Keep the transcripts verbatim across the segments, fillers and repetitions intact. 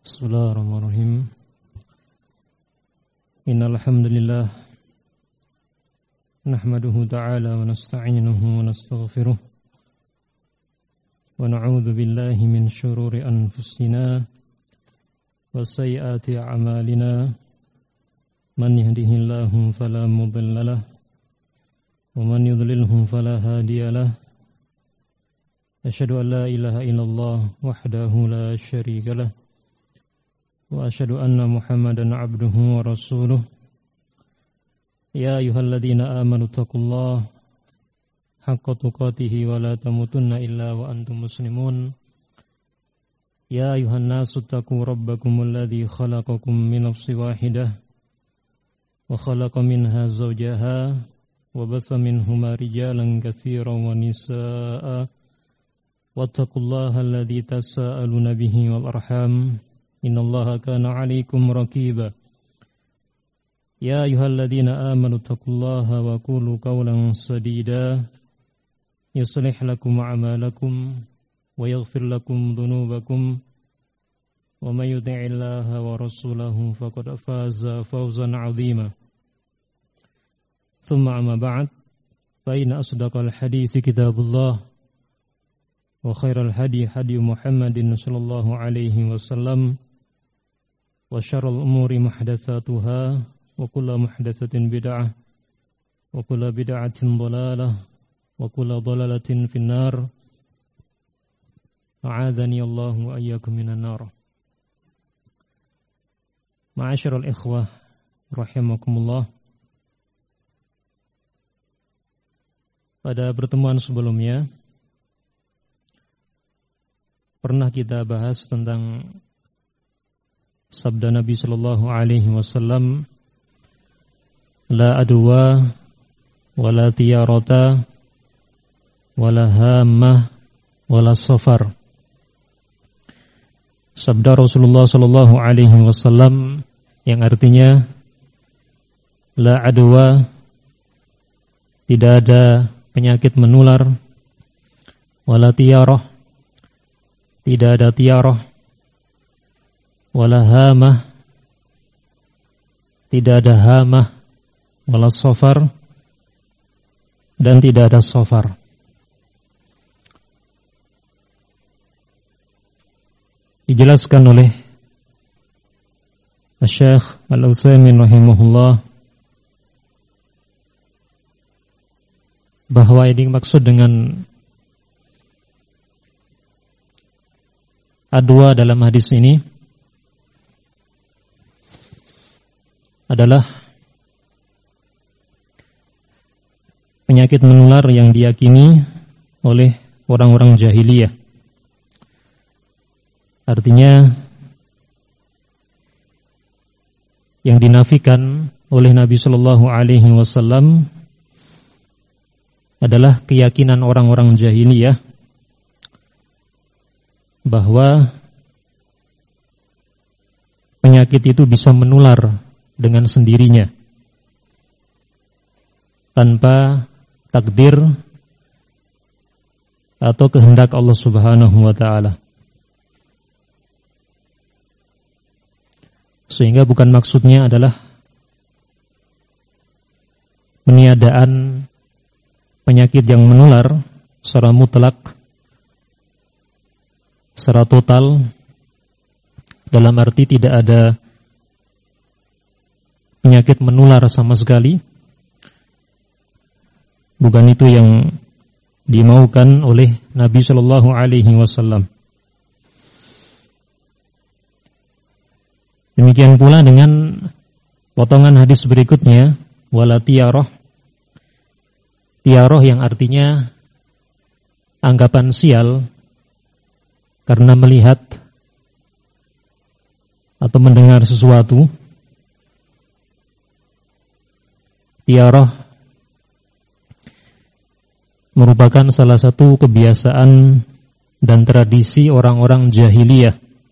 Bismillahirrahmanirrahim. Innal hamdalillah nahmaduhu ta'ala wa nasta'inuhu wa nastaghfiruh wa na'udzu billahi min shururi anfusina wa sayyiati a'malina. Man yahdihillahu fala mudilla lahu wa man yudlilhu fala hadiya lahu. Asyhadu an la ilaha illallah wahdahu la syarika lahu wa asyhadu anna Muhammadan abduhu wa rasuluh. Ya ayyuhalladzina amanu taqullaha haqqa tuqatih wa la tamutunna illa wa antum muslimun. Ya ayyuhan nasu taqu rabbakumul ladzi khalaqakum min nafsin wahidah wa khalaqa minha zawjaha wa bassa minhuma rijalan katsiran wa nisaa'a wattaqullaha alladzi tasaaluna bihi wal arham innallaha kana 'alaikum raqiba. Ya ayyuhalladzina amanu taqullaha wa qulu qawlan sadida yuslih lakum a'malakum wa yaghfir lakum dhunubakum wa may yuti'illaha wa rasulahu faqad faza fawzan 'azima. Tsumma amma ba'd, fa inna asdaqal haditsi kitabullah wa khairal hadi hadi Muhammadin sallallahu alaihi wasallam wa syarrul umuri muhdatsatuha wa kullu muhdatsatin bid'ah wa kullu bid'atin dhalalah wa kullu dhalalatin finnar. A'adzani Allahu wa iyyakum minan nar. Ma'asyiral ikhwah rahimakumullah. Pada pertemuan sebelumnya pernah kita bahas tentang sabda Nabi sallallahu alaihi wasallam, la adwa wala tiyarata wala hammah wala safar. Sabda Rasulullah sallallahu alaihi wasallam yang artinya la adwa, tidak ada penyakit menular, wala tiyarah, tidak ada tiarah, wala hamah, tidak ada hamah, wala safar, dan tidak ada safar. Dijelaskan oleh Syekh Al-Utsaimin rahimahullah bahwa yang dimaksud dengan adwa dalam hadis ini adalah penyakit menular yang diyakini oleh orang-orang jahiliyah. Artinya yang dinafikan oleh Nabi sallallahu alaihi wasallam adalah keyakinan orang-orang jahiliyah bahwa penyakit itu bisa menular dengan sendirinya tanpa takdir atau kehendak Allah Subhanahu wa taala. Sehingga bukan maksudnya adalah peniadaan penyakit yang menular secara mutlak, secara total, dalam arti tidak ada penyakit menular sama sekali. Bukan itu yang dimaukan oleh Nabi sallallahu alaihi wasallam. Demikian pula dengan potongan hadis berikutnya, wala tiyarah. Tiyarah yang artinya anggapan sial karena melihat atau mendengar sesuatu. Tiyarah merupakan salah satu kebiasaan dan tradisi orang-orang jahiliyah.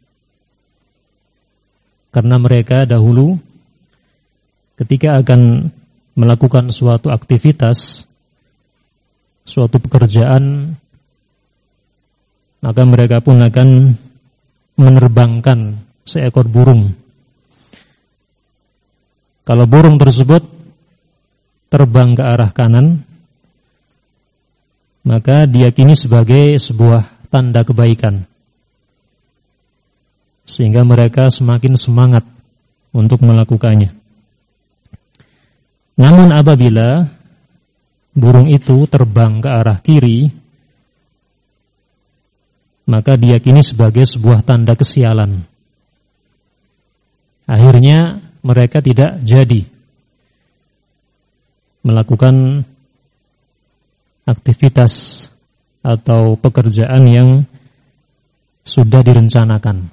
Karena mereka dahulu ketika akan melakukan suatu aktivitas, suatu pekerjaan, maka mereka pun akan menerbangkan seekor burung. Kalau burung tersebut terbang ke arah kanan, maka diyakini sebagai sebuah tanda kebaikan, sehingga mereka semakin semangat untuk melakukannya. Namun apabila burung itu terbang ke arah kiri, maka diyakini sebagai sebuah tanda kesialan. Akhirnya mereka tidak jadi melakukan aktivitas atau pekerjaan yang sudah direncanakan.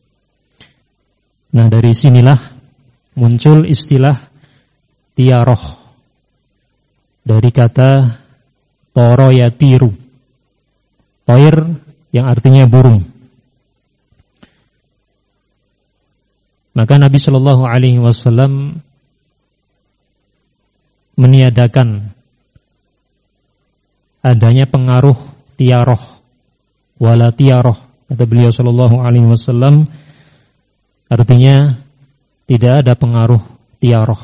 Nah, dari sinilah muncul istilah tiaroh dari kata toro yatiru, toir yang artinya burung. Maka Nabi Shallallahu Alaihi Wasallam meniadakan adanya pengaruh tiaroh, wala tiaroh, kata beliau Shallallahu Alaihi Wasallam, artinya tidak ada pengaruh tiaroh.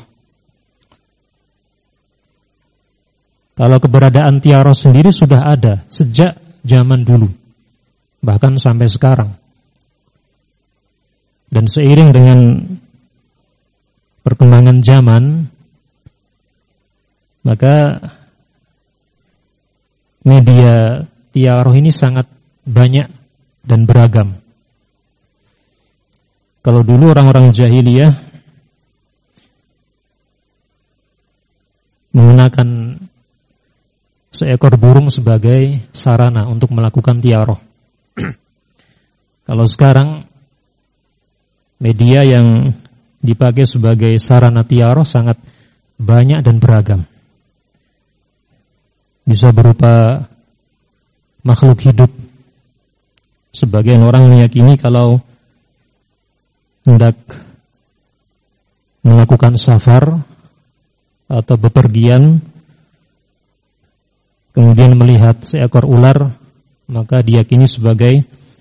Kalau keberadaan tiaroh sendiri sudah ada sejak zaman dulu, bahkan sampai sekarang. Dan seiring dengan perkembangan zaman, maka media tiaroh ini sangat banyak dan beragam. Kalau dulu orang-orang jahiliyah menggunakan seekor burung sebagai sarana untuk melakukan tiaroh. Kalau sekarang media yang dipakai sebagai sarana tiaroh sangat banyak dan beragam. Bisa berupa makhluk hidup. Sebagian orang meyakini kalau hendak melakukan safar atau bepergian, kemudian melihat seekor ular, maka diyakini sebagai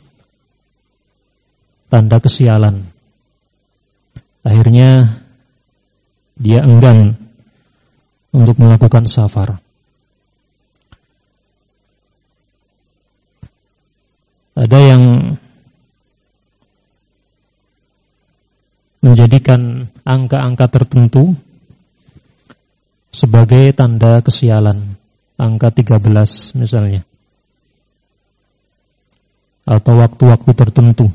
tanda kesialan. Akhirnya dia enggan untuk melakukan safar. Ada yang menjadikan angka-angka tertentu sebagai tanda kesialan. Angka tiga belas misalnya. Atau waktu-waktu tertentu.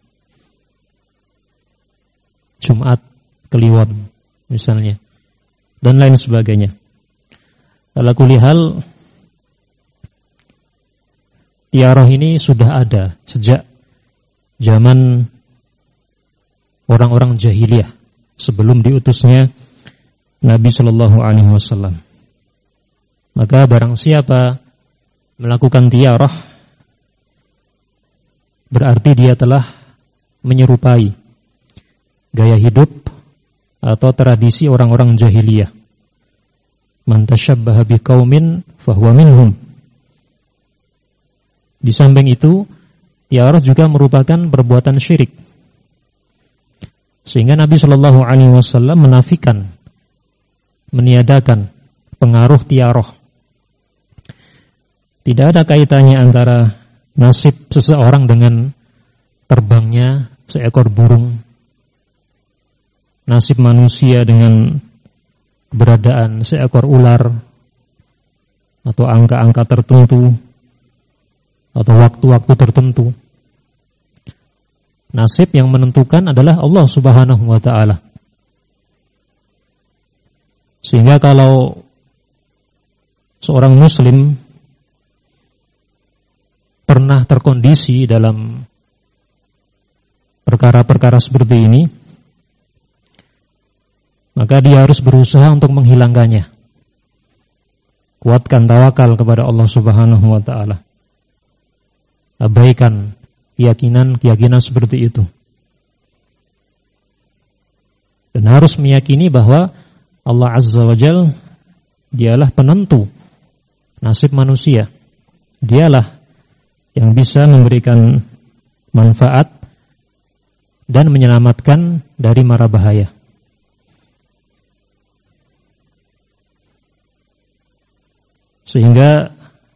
Jumat Kliwon misalnya. Dan lain sebagainya. Ala kulli hal, tiaroh ini sudah ada sejak zaman orang-orang jahiliyah sebelum diutusnya Nabi Shallallahu Alaihi Wasallam. Maka barang siapa melakukan tiaroh, berarti dia telah menyerupai gaya hidup atau tradisi orang-orang jahiliyah. Man tashabbaha biqaumin fahuwa minhum. Di samping itu, tiaroh juga merupakan perbuatan syirik. Sehingga Nabi Shallallahu Alaihi Wasallam menafikan, meniadakan pengaruh tiaroh. Tidak ada kaitannya antara nasib seseorang dengan terbangnya seekor burung, nasib manusia dengan keberadaan seekor ular, atau angka-angka tertentu, atau waktu-waktu tertentu. Nasib yang menentukan adalah Allah Subhanahu wa Ta'ala. Sehingga kalau seorang muslim pernah terkondisi dalam perkara-perkara seperti ini, maka dia harus berusaha untuk menghilangkannya. Kuatkan tawakal kepada Allah Subhanahu wa Ta'ala. Abaikan keyakinan-keyakinan seperti itu. Dan harus meyakini bahwa Allah Azza wa Jalla dialah penentu nasib manusia. Dialah yang bisa memberikan manfaat dan menyelamatkan dari mara bahaya. Sehingga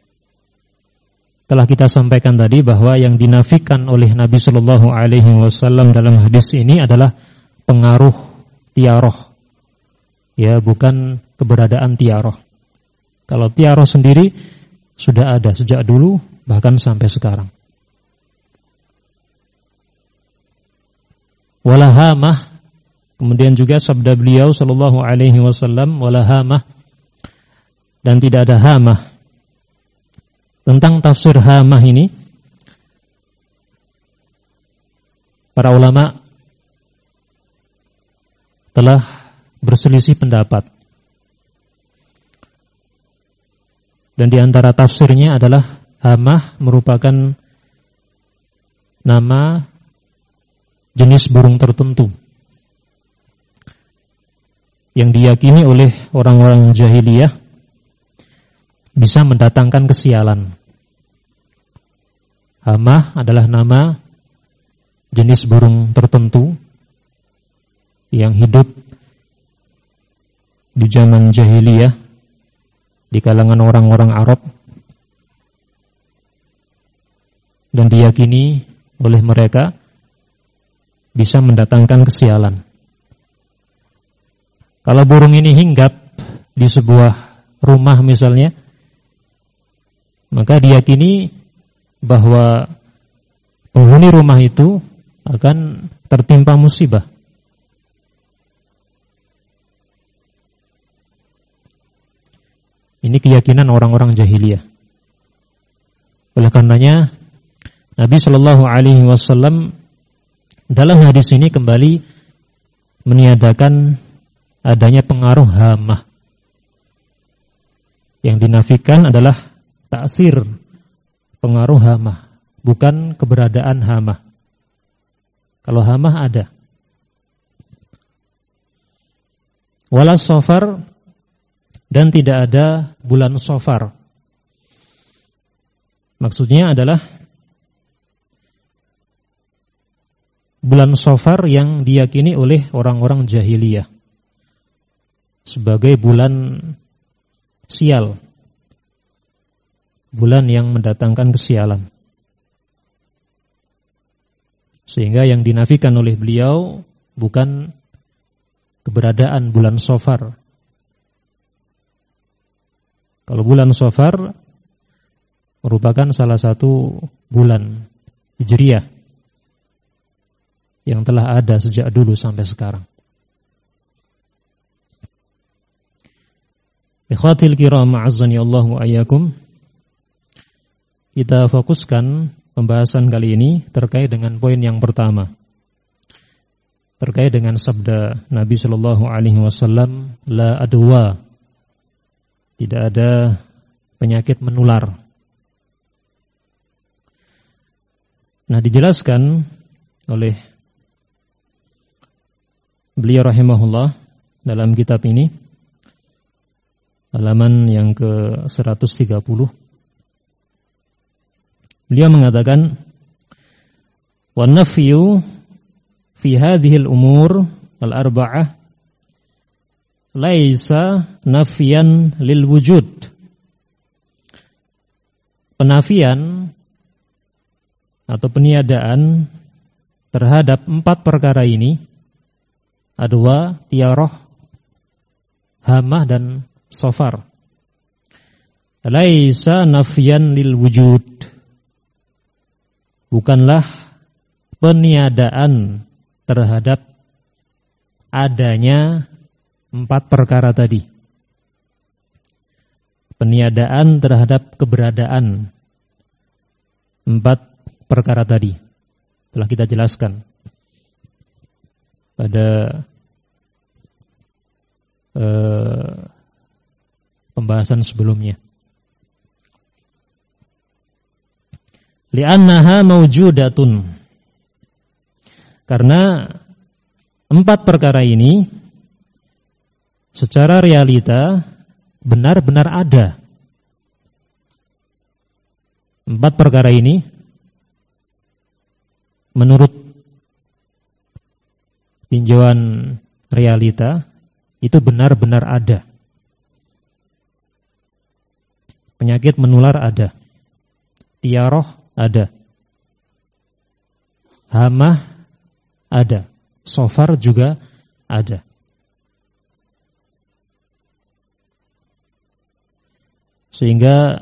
telah kita sampaikan tadi bahwa yang dinafikan oleh Nabi Shallallahu Alaihi Wasallam dalam hadis ini adalah pengaruh tiaroh, ya, bukan keberadaan tiaroh. Kalau tiaroh sendiri sudah ada sejak dulu bahkan sampai sekarang. Walahamah, kemudian juga sabda beliau Shallallahu Alaihi Wasallam, walahamah, dan tidak ada hamah. Tentang tafsir hamah ini, para ulama telah berselisih pendapat. Dan di antara tafsirnya adalah hamah merupakan nama jenis burung tertentu yang diyakini oleh orang-orang jahiliyah bisa mendatangkan kesialan. Hamah adalah nama jenis burung tertentu yang hidup di zaman jahiliyah di kalangan orang-orang Arab dan diyakini oleh mereka bisa mendatangkan kesialan. Kalau burung ini hinggap di sebuah rumah misalnya, maka diyakini bahwa penghuni rumah itu akan tertimpa musibah. Ini keyakinan orang-orang jahiliyah. Oleh karenanya Nabi Shallallahu Alaihi Wasallam dalam hadis ini kembali meniadakan adanya pengaruh hamah. Yang dinafikan adalah ta'sir pengaruh hamah, bukan keberadaan hamah. Kalau hamah ada. Wala safar, dan tidak ada bulan safar. Maksudnya adalah bulan safar yang diyakini oleh orang-orang jahiliyah sebagai bulan sial, bulan yang mendatangkan kesialan. Sehingga yang dinafikan oleh beliau bukan keberadaan bulan Safar. Kalau bulan Safar merupakan salah satu bulan Hijriah yang telah ada sejak dulu sampai sekarang. Ikhwatil kiram, ma'azzani Allah wa ayyakum. Kita fokuskan pembahasan kali ini terkait dengan poin yang pertama, terkait dengan sabda Nabi Shallallahu Alaihi Wasallam, la adwa, tidak ada penyakit menular. Nah, dijelaskan oleh beliau rahimahullah dalam kitab ini, halaman yang ke seratus tiga puluh. Beliau mengatakan, wa nafyu fi hadhihi al-umur al-arba'ah laisa nafyan lil wujud. Penafian atau peniadaan terhadap empat perkara ini, adwa, tiaroh, hamah dan safar, laisa nafyan lil wujud, bukanlah peniadaan terhadap adanya empat perkara tadi. Peniadaan terhadap keberadaan empat perkara tadi telah kita jelaskan pada eh, pembahasan sebelumnya. Li'annaha mawjudatun, karena empat perkara ini secara realita benar-benar ada. Empat perkara ini menurut tinjauan realita itu benar-benar ada. Penyakit menular ada. Tiaroh ada. Hamah ada. Sofar juga ada. Sehingga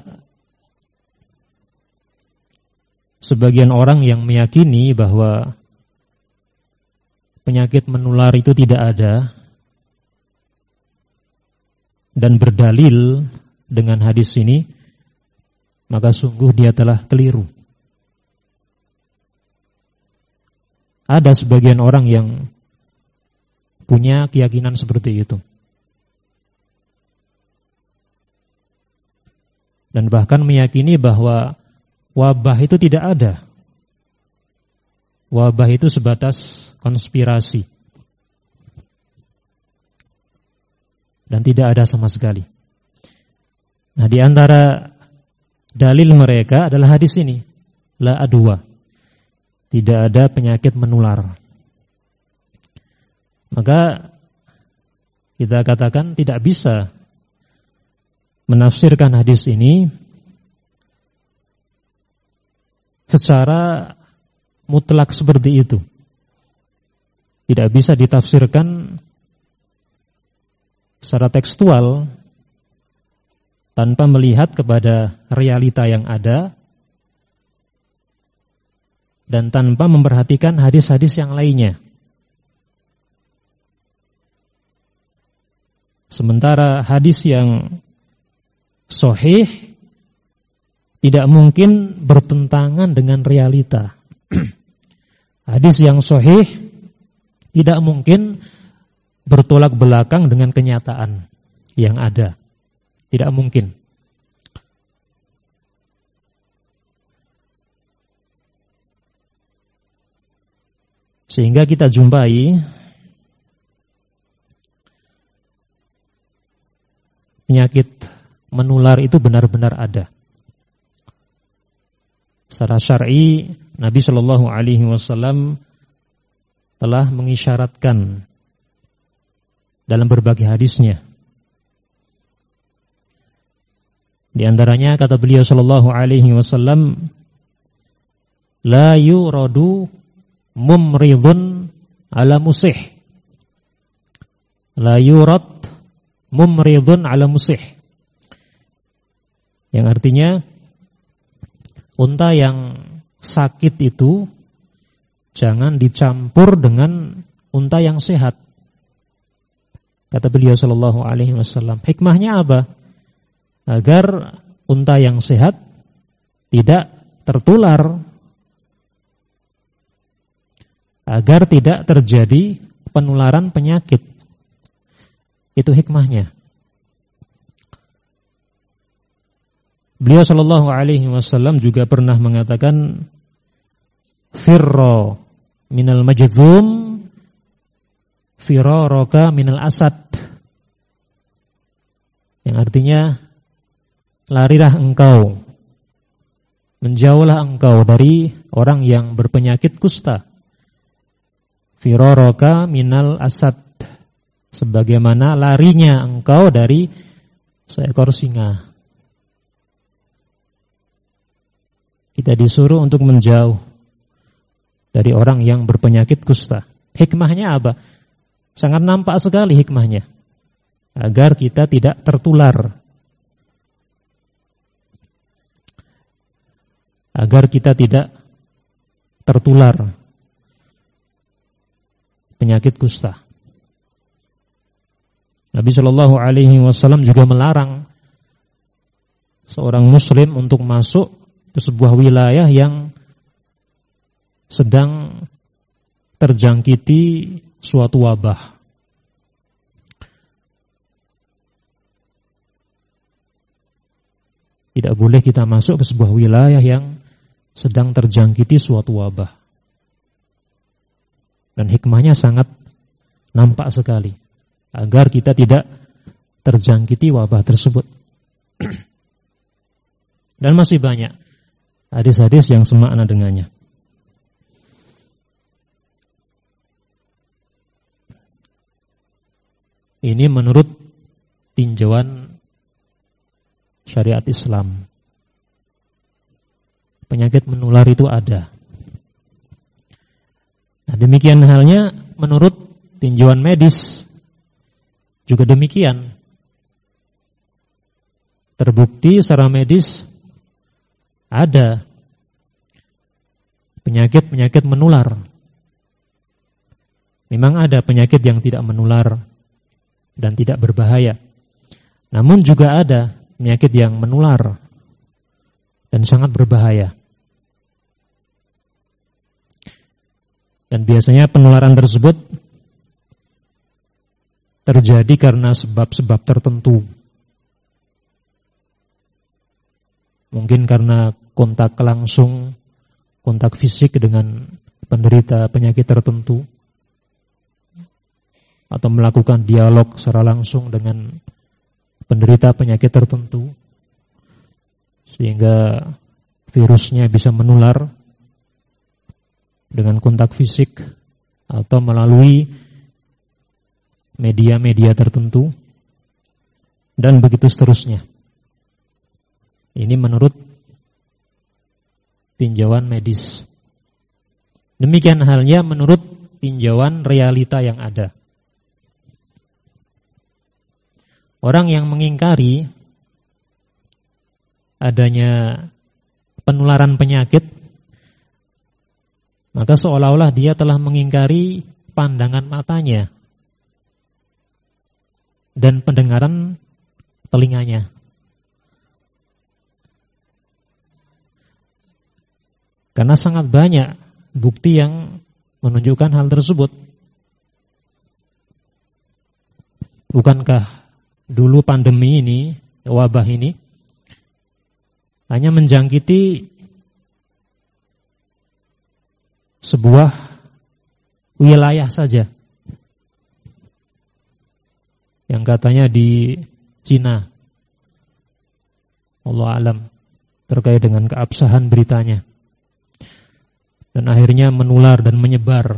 sebagian orang yang meyakini bahwa penyakit menular itu tidak ada dan berdalil dengan hadis ini, maka sungguh dia telah keliru. Ada sebagian orang yang punya keyakinan seperti itu. Dan bahkan meyakini bahwa wabah itu tidak ada. Wabah itu sebatas konspirasi. Dan tidak ada sama sekali. Nah, di antara dalil mereka adalah hadis ini. La adwa. Tidak ada penyakit menular. Maka kita katakan tidak bisa menafsirkan hadis ini secara mutlak seperti itu. Tidak bisa ditafsirkan secara tekstual tanpa melihat kepada realita yang ada dan tanpa memperhatikan hadis-hadis yang lainnya. Sementara hadis yang sahih tidak mungkin bertentangan dengan realita. Hadis yang sahih tidak mungkin bertolak belakang dengan kenyataan yang ada. Tidak mungkin. Sehingga kita jumpai penyakit menular itu benar-benar ada. Secara syar'i, Nabi Shallallahu Alaihi Wasallam telah mengisyaratkan dalam berbagai hadisnya. Di antaranya kata beliau Shallallahu Alaihi Wasallam, la yuradu mumridun ala musih. La yurad mumridun ala musih. Yang artinya unta yang sakit itu jangan dicampur dengan unta yang sehat. Kata beliau Shallallahu Alaihi Wasallam. Hikmahnya apa? Agar unta yang sehat tidak tertular, agar tidak terjadi penularan penyakit. Itu hikmahnya. Beliau Shallallahu Alaihi Wasallam juga pernah mengatakan, firro minal majzum, firaraka minal asad. Yang artinya, larilah engkau, menjauhlah engkau dari orang yang berpenyakit kusta. Firaraka minal asad, sebagaimana larinya engkau dari seekor singa. Kita disuruh untuk menjauh dari orang yang berpenyakit kusta. Hikmahnya apa? Sangat nampak sekali hikmahnya. Agar kita tidak tertular. Agar kita tidak tertular penyakit kusta. Nabi Shallallahu Alaihi Wasallam juga melarang seorang muslim untuk masuk ke sebuah wilayah yang sedang terjangkiti suatu wabah. Tidak boleh kita masuk ke sebuah wilayah yang sedang terjangkiti suatu wabah. Dan hikmahnya sangat nampak sekali, agar kita tidak terjangkiti wabah tersebut. Dan masih banyak hadis-hadis yang semakna dengannya. Ini menurut tinjauan syariat Islam. Penyakit menular itu ada. Nah, demikian halnya menurut tinjauan medis juga demikian. Terbukti secara medis ada penyakit-penyakit menular. Memang ada penyakit yang tidak menular dan tidak berbahaya. Namun juga ada penyakit yang menular dan sangat berbahaya. Dan biasanya penularan tersebut terjadi karena sebab-sebab tertentu. Mungkin karena kontak langsung, kontak fisik dengan penderita penyakit tertentu, atau melakukan dialog secara langsung dengan penderita penyakit tertentu, sehingga virusnya bisa menular dengan kontak fisik atau melalui media-media tertentu, dan begitu seterusnya. Ini menurut tinjauan medis. Demikian halnya menurut tinjauan realita yang ada. Orang yang mengingkari adanya penularan penyakit, maka seolah-olah dia telah mengingkari pandangan matanya dan pendengaran telinganya. Karena sangat banyak bukti yang menunjukkan hal tersebut. Bukankah dulu pandemi ini, wabah ini, hanya menjangkiti sebuah wilayah saja, yang katanya di Cina. Allah alam terkait dengan keabsahan beritanya. Dan akhirnya menular dan menyebar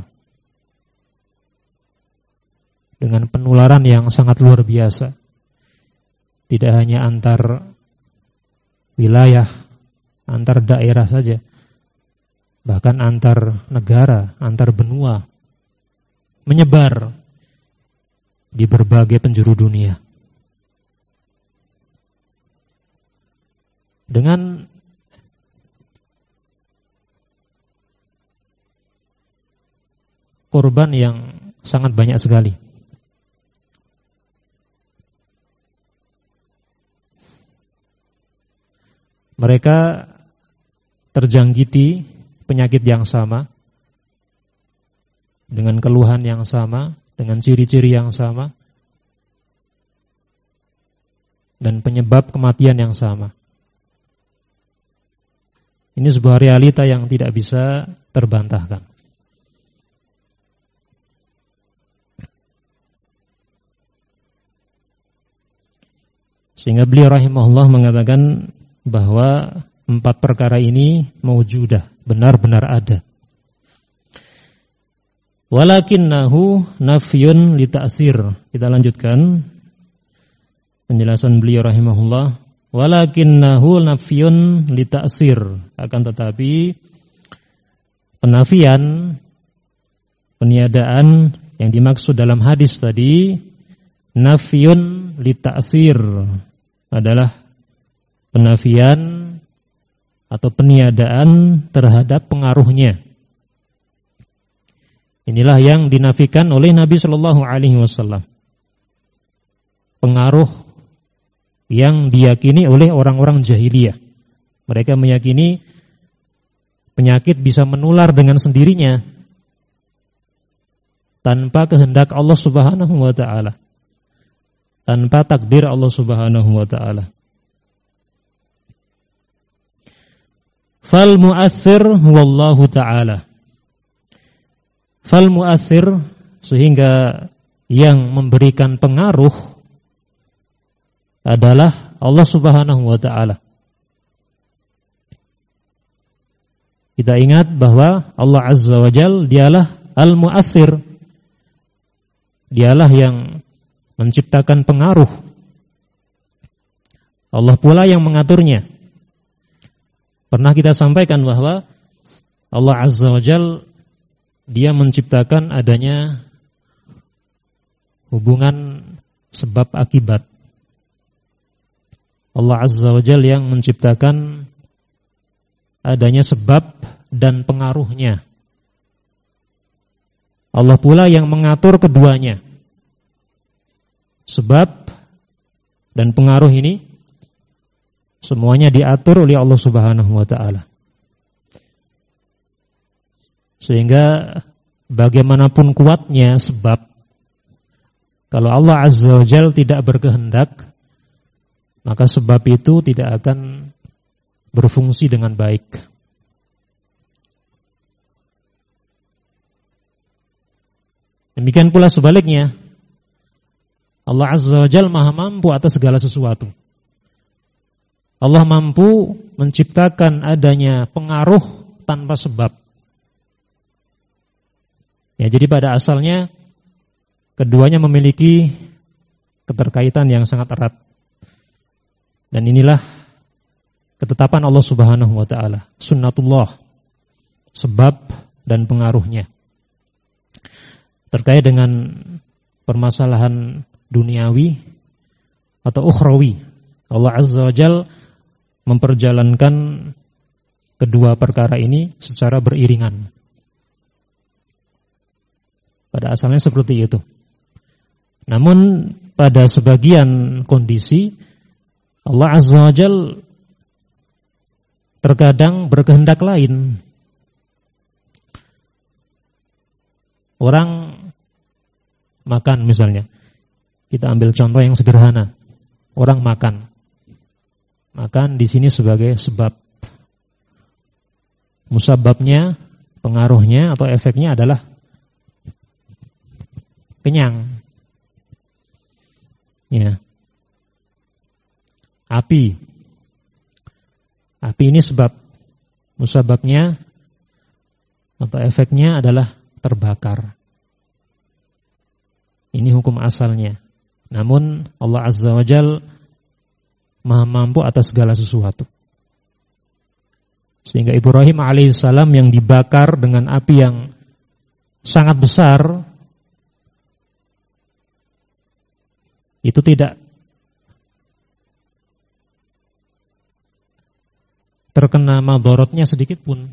dengan penularan yang sangat luar biasa. Tidak hanya antar wilayah, antar daerah saja, bahkan antar negara, antar benua, menyebar di berbagai penjuru dunia. Dengan korban yang sangat banyak sekali. Mereka terjangkiti penyakit yang sama, dengan keluhan yang sama, dengan ciri-ciri yang sama, dan penyebab kematian yang sama. Ini sebuah realita yang tidak bisa terbantahkan. Sehingga beliau rahimahullah mengatakan bahwa empat perkara ini maujudah, benar-benar ada. Walakinnahu nafyun li ta'sir. Kita lanjutkan penjelasan beliau rahimahullah. Walakinnahu nafyun li ta'sir. Akan tetapi penafian, peniadaan yang dimaksud dalam hadis tadi, nafyun li ta'sir, adalah penafian atau peniadaan terhadap pengaruhnya. Inilah yang dinafikan oleh Nabi Shallallahu Alaihi Wasallam. Pengaruh yang diyakini oleh orang-orang jahiliyah. Mereka meyakini penyakit bisa menular dengan sendirinya tanpa kehendak Allah Subhanahu Wa Taala, tanpa takdir Allah Subhanahu Wa Taala. Fal mu'assir wallahu ta'ala. Fal mu'assir, sehingga yang memberikan pengaruh adalah Allah Subhanahu wa taala. Kita ingat bahwa Allah Azza wa Jalla dialah al-mu'assir. Dialah yang menciptakan pengaruh. Allah pula yang mengaturnya. Pernah kita sampaikan bahwa Allah Azza wa Jal, Dia menciptakan adanya hubungan sebab akibat. Allah Azza wa Jal yang menciptakan adanya sebab dan pengaruhnya. Allah pula yang mengatur keduanya. Sebab dan pengaruh ini semuanya diatur oleh Allah Subhanahu wa taala. Sehingga bagaimanapun kuatnya sebab, kalau Allah Azza wa Jal tidak berkehendak, maka sebab itu tidak akan berfungsi dengan baik. Demikian pula sebaliknya, Allah Azza wa Jal maha mampu atas segala sesuatu. Allah mampu menciptakan adanya pengaruh tanpa sebab. Ya, jadi pada asalnya keduanya memiliki keterkaitan yang sangat erat. Dan inilah ketetapan Allah Subhanahu wa taala, sunnatullah, sebab dan pengaruhnya. Terkait dengan permasalahan duniawi atau ukhrawi, Allah Azza wa Jal memperjalankan kedua perkara ini secara beriringan. Pada asalnya seperti itu. Namun pada sebagian kondisi Allah Azza wa Jal terkadang berkehendak lain. Orang makan misalnya. Kita ambil contoh yang sederhana. Orang makan. Makan di sini sebagai sebab. Musababnya, pengaruhnya atau efeknya adalah kenyang. Ya. Api. Api ini sebab. Musababnya atau efeknya adalah terbakar. Ini hukum asalnya. Namun Allah Azza wa Jal maha mampu atas segala sesuatu. Sehingga Ibrahim alaihissalam yang dibakar dengan api yang sangat besar, itu tidak terkena madharatnya sedikit pun.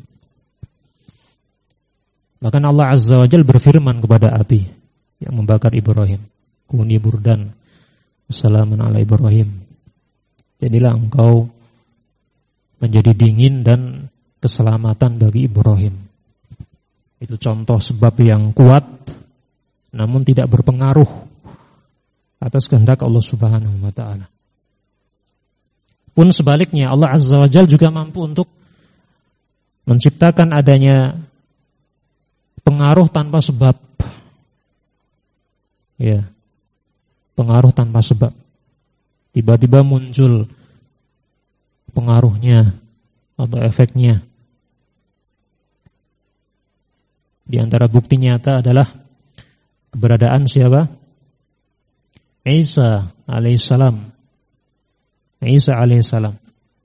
Bahkan Allah Azza wa Jal berfirman kepada api yang membakar Ibrahim, kuni burdan, assalamun ala Ibrahim. Jadilah engkau menjadi dingin dan keselamatan bagi Ibrahim. Itu contoh sebab yang kuat, namun tidak berpengaruh atas kehendak Allah Subhanahu wa ta'ala. Pun sebaliknya, Allah Azza wa Jal juga mampu untuk menciptakan adanya pengaruh tanpa sebab. Ya, pengaruh tanpa sebab. Tiba-tiba muncul pengaruhnya atau efeknya. Di antara bukti nyata adalah keberadaan siapa? Isa alaihissalam. Isa alaihissalam.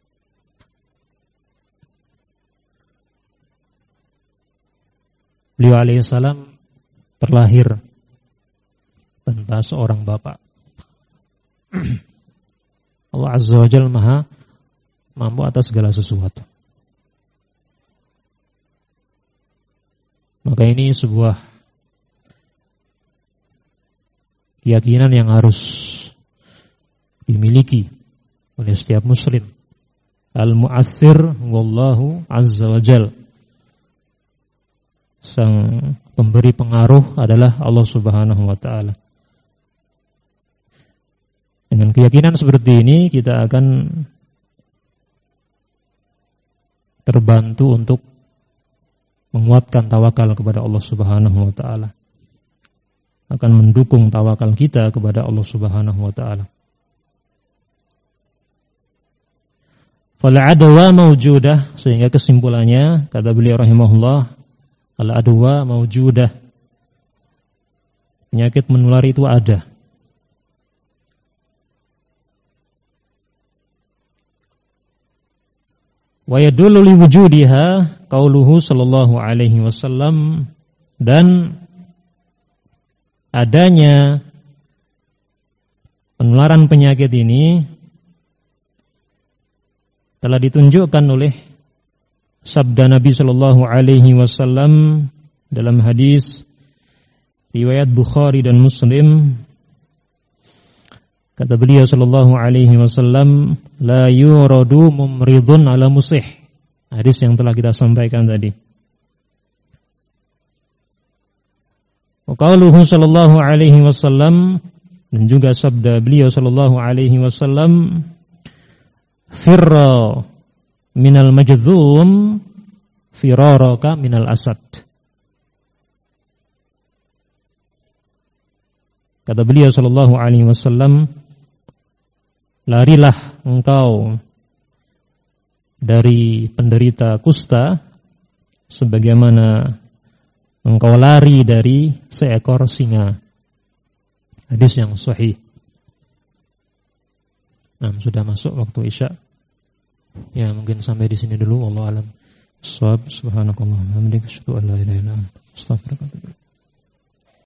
Beliau alaihissalam terlahir tanpa seorang bapak. Allah Azza wa Jalla maha mampu atas segala sesuatu. Maka ini sebuah keyakinan yang harus dimiliki oleh setiap muslim. Al-mu'athir wallahu azza wa jal. Sang pemberi pengaruh adalah Allah Subhanahu wa ta'ala. Dengan keyakinan seperti ini kita akan terbantu untuk menguatkan tawakal kepada Allah Subhanahu wa ta'ala. Akan mendukung tawakal kita kepada Allah Subhanahu wa ta'ala. Fal-adwa mawjudah, sehingga kesimpulannya kata beliau rahimahullah, al-adwa mawjudah, penyakit menular itu ada. Wa yadullu li wujudiha qauluhu sallallahu alaihi wasallam, dan adanya penularan penyakit ini telah ditunjukkan oleh sabda Nabi sallallahu alaihi wasallam dalam hadis riwayat Bukhari dan Muslim. Kata beliau sallallahu alaihi wasallam, la yuradu mumridun ala musih. Hadis yang telah kita sampaikan tadi. Wa qauluhu sallallahu alaihi wasallam, dan juga sabda beliau sallallahu alaihi wasallam, firra minal majdzum firaraka minal asad. Kata beliau sallallahu alaihi wasallam, larilah engkau dari penderita kusta sebagaimana engkau lari dari seekor singa. Hadis yang sahih. Nah, sudah masuk waktu Isya. Ya, mungkin sampai di sini dulu. Wallahu a'lam. Subhanakallahumma wa bihamdika asyhadu an la ilaha illa anta astaghfiruka wa atubu ilaik.